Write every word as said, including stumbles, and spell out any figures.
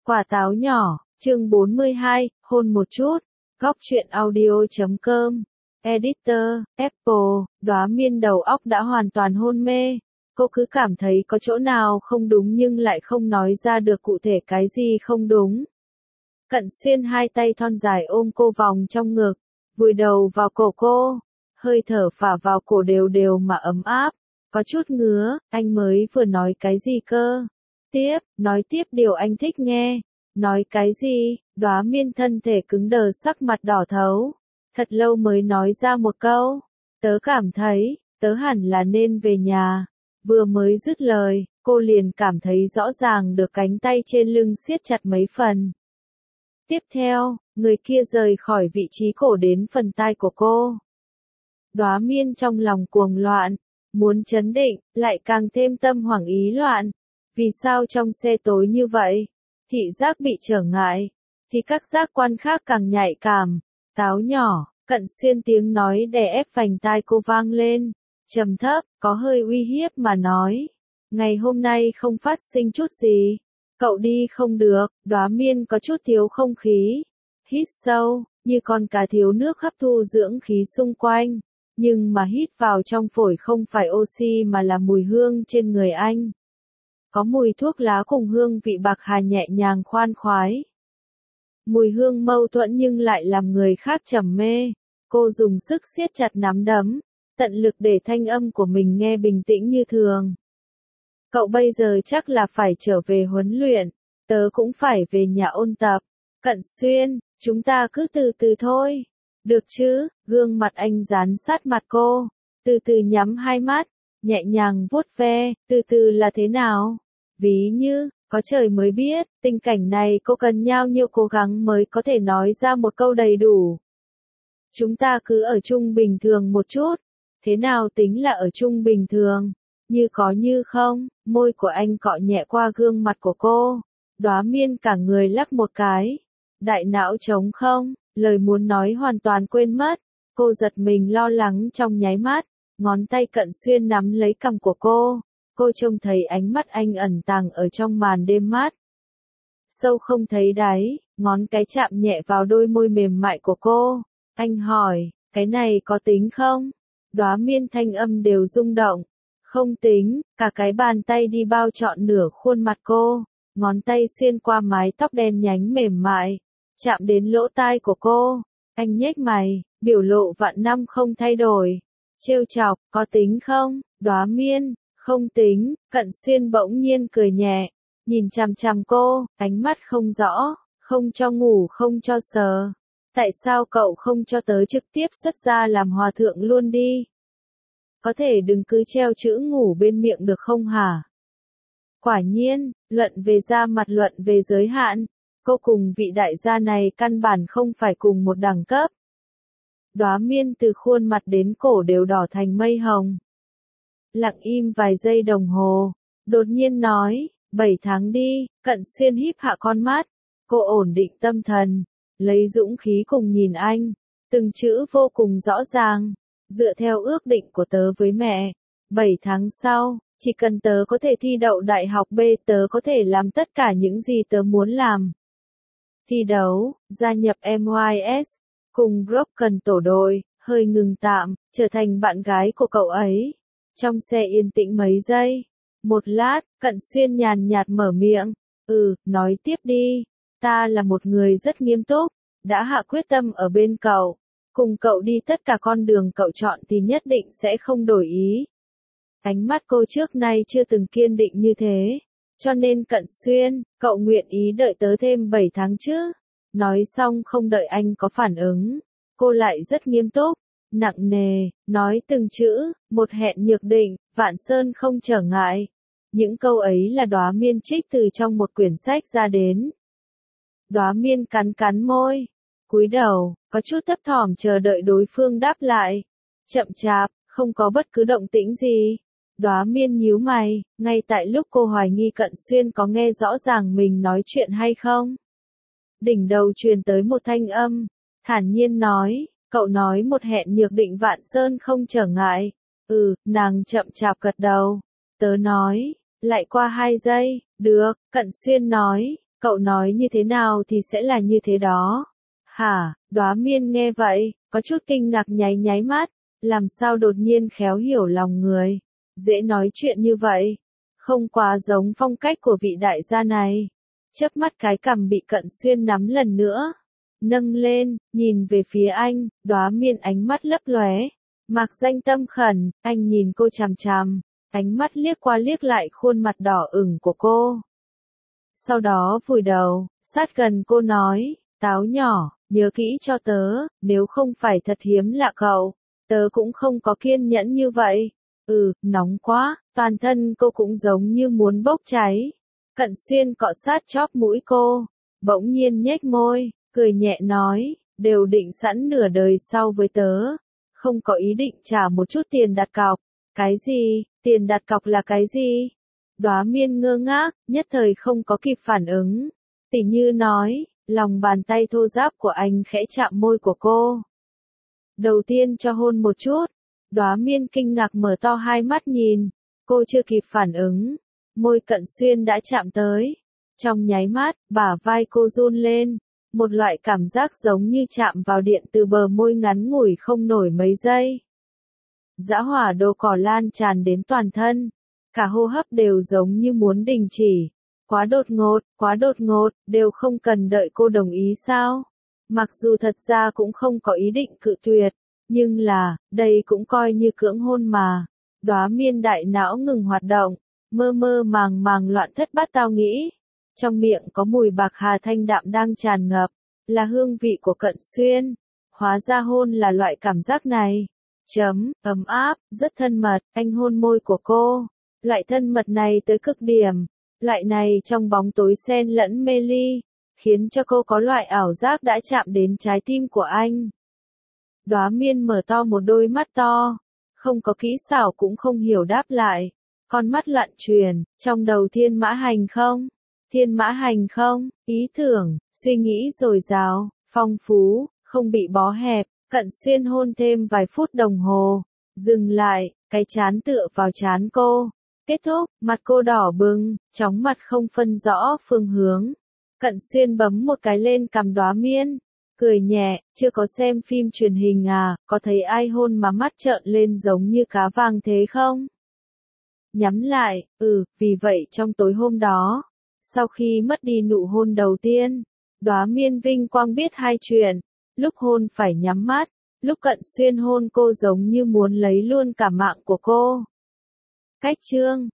Quả táo nhỏ, chương bốn mươi hai, hôn một chút. Góc truyện audio chấm com. Editor, Apple, Đóa Miên đầu óc đã hoàn toàn hôn mê. Cô cứ cảm thấy có chỗ nào không đúng nhưng lại không nói ra được cụ thể cái gì không đúng. Cận Xuyên hai tay thon dài ôm cô vòng trong ngực, vùi đầu vào cổ cô, hơi thở phả vào cổ đều đều mà ấm áp, có chút ngứa. Anh mới vừa nói cái gì cơ? Tiếp, nói tiếp điều anh thích nghe. Nói cái gì? Đóa Miên thân thể cứng đờ, sắc mặt đỏ thấu. Thật lâu mới nói ra một câu. Tớ cảm thấy, tớ hẳn là nên về nhà. Vừa mới dứt lời, cô liền cảm thấy rõ ràng được cánh tay trên lưng siết chặt mấy phần. Tiếp theo, người kia rời khỏi vị trí cổ đến phần tai của cô. Đóa Miên trong lòng cuồng loạn, muốn trấn định, lại càng thêm tâm hoảng ý loạn. Vì sao trong xe tối như vậy? Thị giác bị trở ngại, thì các giác quan khác càng nhạy cảm. Táo nhỏ, Cận Xuyên tiếng nói đè ép vành tai cô vang lên, trầm thấp, có hơi uy hiếp mà nói. Ngày hôm nay không phát sinh chút gì. Cậu đi không được. Đóa Miên có chút thiếu không khí. Hít sâu, như con cá thiếu nước hấp thu dưỡng khí xung quanh. Nhưng mà hít vào trong phổi không phải oxy mà là mùi hương trên người anh. Có mùi thuốc lá cùng hương vị bạc hà nhẹ nhàng khoan khoái. Mùi hương mâu thuẫn nhưng lại làm người khác trầm mê. Cô dùng sức siết chặt nắm đấm, tận lực để thanh âm của mình nghe bình tĩnh như thường. Cậu bây giờ chắc là phải trở về huấn luyện, tớ cũng phải về nhà ôn tập. Cận Xuyên, chúng ta cứ từ từ thôi. Được chứ? Gương mặt anh dán sát mặt cô, từ từ nhắm hai mắt, nhẹ nhàng vuốt ve. Từ từ là thế nào? Ví như, có trời mới biết, tình cảnh này cô cần nhau nhiêu cố gắng mới có thể nói ra một câu đầy đủ. Chúng ta cứ ở chung bình thường một chút. Thế nào tính là ở chung bình thường? Như có như không. Môi của anh cọ nhẹ qua gương mặt của cô. Đóa Miên cả người lắc một cái. Đại não trống không, lời muốn nói hoàn toàn quên mất. Cô giật mình lo lắng trong nháy mắt. Ngón tay Cận Xuyên nắm lấy cằm của cô. Cô trông thấy ánh mắt anh ẩn tàng ở trong màn đêm mát. Sâu không thấy đáy, ngón cái chạm nhẹ vào đôi môi mềm mại của cô. Anh hỏi, cái này có tính không? Đóa Miên thanh âm đều rung động. Không tính. Cả cái bàn tay đi bao trọn nửa khuôn mặt cô. Ngón tay xuyên qua mái tóc đen nhánh mềm mại, chạm đến lỗ tai của cô. Anh nhếch mày, biểu lộ vạn năm không thay đổi. Trêu chọc, có tính không? Đóa Miên, không tính. Cận Xuyên bỗng nhiên cười nhẹ, nhìn chằm chằm cô, ánh mắt không rõ, không cho ngủ không cho sờ. Tại sao cậu không cho tớ trực tiếp xuất ra làm hòa thượng luôn đi? Có thể đừng cứ treo chữ ngủ bên miệng được không hả? Quả nhiên, luận về da mặt luận về giới hạn, cô cùng vị đại gia này căn bản không phải cùng một đẳng cấp. Đóa Miên từ khuôn mặt đến cổ đều đỏ thành mây hồng. Lặng im vài giây đồng hồ, đột nhiên nói, bảy tháng đi. Cận Xuyên híp hạ con mắt, cô ổn định tâm thần, lấy dũng khí cùng nhìn anh, từng chữ vô cùng rõ ràng. Dựa theo ước định của tớ với mẹ, bảy tháng sau, chỉ cần tớ có thể thi đậu đại học B, tớ có thể làm tất cả những gì tớ muốn làm. Thi đấu, gia nhập em i ét, cùng Broken tổ đội, hơi ngừng tạm, trở thành bạn gái của cậu ấy. Trong xe yên tĩnh mấy giây. Một lát, Cận Xuyên nhàn nhạt mở miệng. Ừ, nói tiếp đi. Ta là một người rất nghiêm túc, đã hạ quyết tâm ở bên cậu. Cùng cậu đi tất cả con đường cậu chọn thì nhất định sẽ không đổi ý. Ánh mắt cô trước nay chưa từng kiên định như thế. Cho nên Cận Xuyên, cậu nguyện ý đợi tớ thêm bảy tháng chứ? Nói xong không đợi anh có phản ứng. Cô lại rất nghiêm túc, nặng nề, nói từng chữ, một hẹn nhược định, vạn sơn không trở ngại. Những câu ấy là Đóa Miên trích từ trong một quyển sách ra đến. Đóa Miên cắn cắn môi, cúi đầu, có chút thấp thỏm chờ đợi đối phương đáp lại. Chậm chạp, không có bất cứ động tĩnh gì. Đóa Miên nhíu mày, ngay tại lúc cô hoài nghi Cận Xuyên có nghe rõ ràng mình nói chuyện hay không. Đỉnh đầu truyền tới một thanh âm, thản nhiên nói, cậu nói một hẹn nhược định vạn sơn không trở ngại. Ừ, nàng chậm chạp gật đầu. Tớ nói, lại qua hai giây, được. Cận Xuyên nói, Cậu nói như thế nào thì sẽ là như thế đó. Hả, Đóa Miên nghe vậy, có chút kinh ngạc nháy nháy mắt, làm sao đột nhiên khéo hiểu lòng người, dễ nói chuyện như vậy, không quá giống phong cách của vị đại gia này. Chớp mắt cái cằm bị Cận Xuyên nắm lần nữa, nâng lên, nhìn về phía anh, Đóa Miên ánh mắt lấp lóe, mạc danh tâm khẩn, anh nhìn cô chằm chằm, ánh mắt liếc qua liếc lại khuôn mặt đỏ ửng của cô. Sau đó vùi đầu, sát gần cô nói, Táo nhỏ, nhớ kỹ cho tớ, nếu không phải thật hiếm lạ cậu, tớ cũng không có kiên nhẫn như vậy. Ừ, nóng quá, toàn thân cô cũng giống như muốn bốc cháy. Cận Xuyên cọ sát chóp mũi cô, bỗng nhiên nhếch môi, cười nhẹ nói, đều định sẵn nửa đời sau với tớ, không có ý định trả một chút tiền đặt cọc. Cái gì, tiền đặt cọc là cái gì? Đóa Miên ngơ ngác, nhất thời không có kịp phản ứng. Tỉ Như nói, lòng bàn tay thô ráp của anh khẽ chạm môi của cô. Đầu tiên cho hôn một chút. Đóa Miên kinh ngạc mở to hai mắt nhìn, cô chưa kịp phản ứng, môi Cận Xuyên đã chạm tới. Trong nháy mắt, bả vai cô run lên, một loại cảm giác giống như chạm vào điện từ bờ môi ngắn ngủi không nổi mấy giây. Dã hỏa đồ cỏ lan tràn đến toàn thân, cả hô hấp đều giống như muốn đình chỉ. Quá đột ngột, quá đột ngột, đều không cần đợi cô đồng ý sao? Mặc dù thật ra cũng không có ý định cự tuyệt, nhưng là, đây cũng coi như cưỡng hôn mà. Đóa Miên đại não ngừng hoạt động, mơ mơ màng màng loạn thất bát tao nghĩ. Trong miệng có mùi bạc hà thanh đạm đang tràn ngập, là hương vị của Cận Xuyên. Hóa ra hôn là loại cảm giác này. Chấm, ấm áp, rất thân mật, anh hôn môi của cô. Loại thân mật này tới cực điểm. Loại này trong bóng tối xen lẫn mê ly, khiến cho cô có loại ảo giác đã chạm đến trái tim của anh. Đóa Miên mở to một đôi mắt to, không có kỹ xảo cũng không hiểu đáp lại. Con mắt loạn truyền, trong đầu thiên mã hành không? Thiên mã hành không? Ý tưởng, suy nghĩ dồi dào, phong phú, không bị bó hẹp. Cận Xuyên hôn thêm vài phút đồng hồ, dừng lại, cái chán tựa vào chán cô. Kết thúc, mặt cô đỏ bừng, chóng mặt không phân rõ phương hướng. Cận Xuyên bấm một cái lên cằm Đóa Miên, cười nhẹ, chưa có xem phim truyền hình à, có thấy ai hôn mà mắt trợn lên giống như cá vàng thế không? Nhắm lại, ừ, vì vậy trong tối hôm đó, sau khi mất đi nụ hôn đầu tiên, Đóa Miên vinh quang biết hai chuyện, lúc hôn phải nhắm mắt, lúc Cận Xuyên hôn cô giống như muốn lấy luôn cả mạng của cô. Cách chương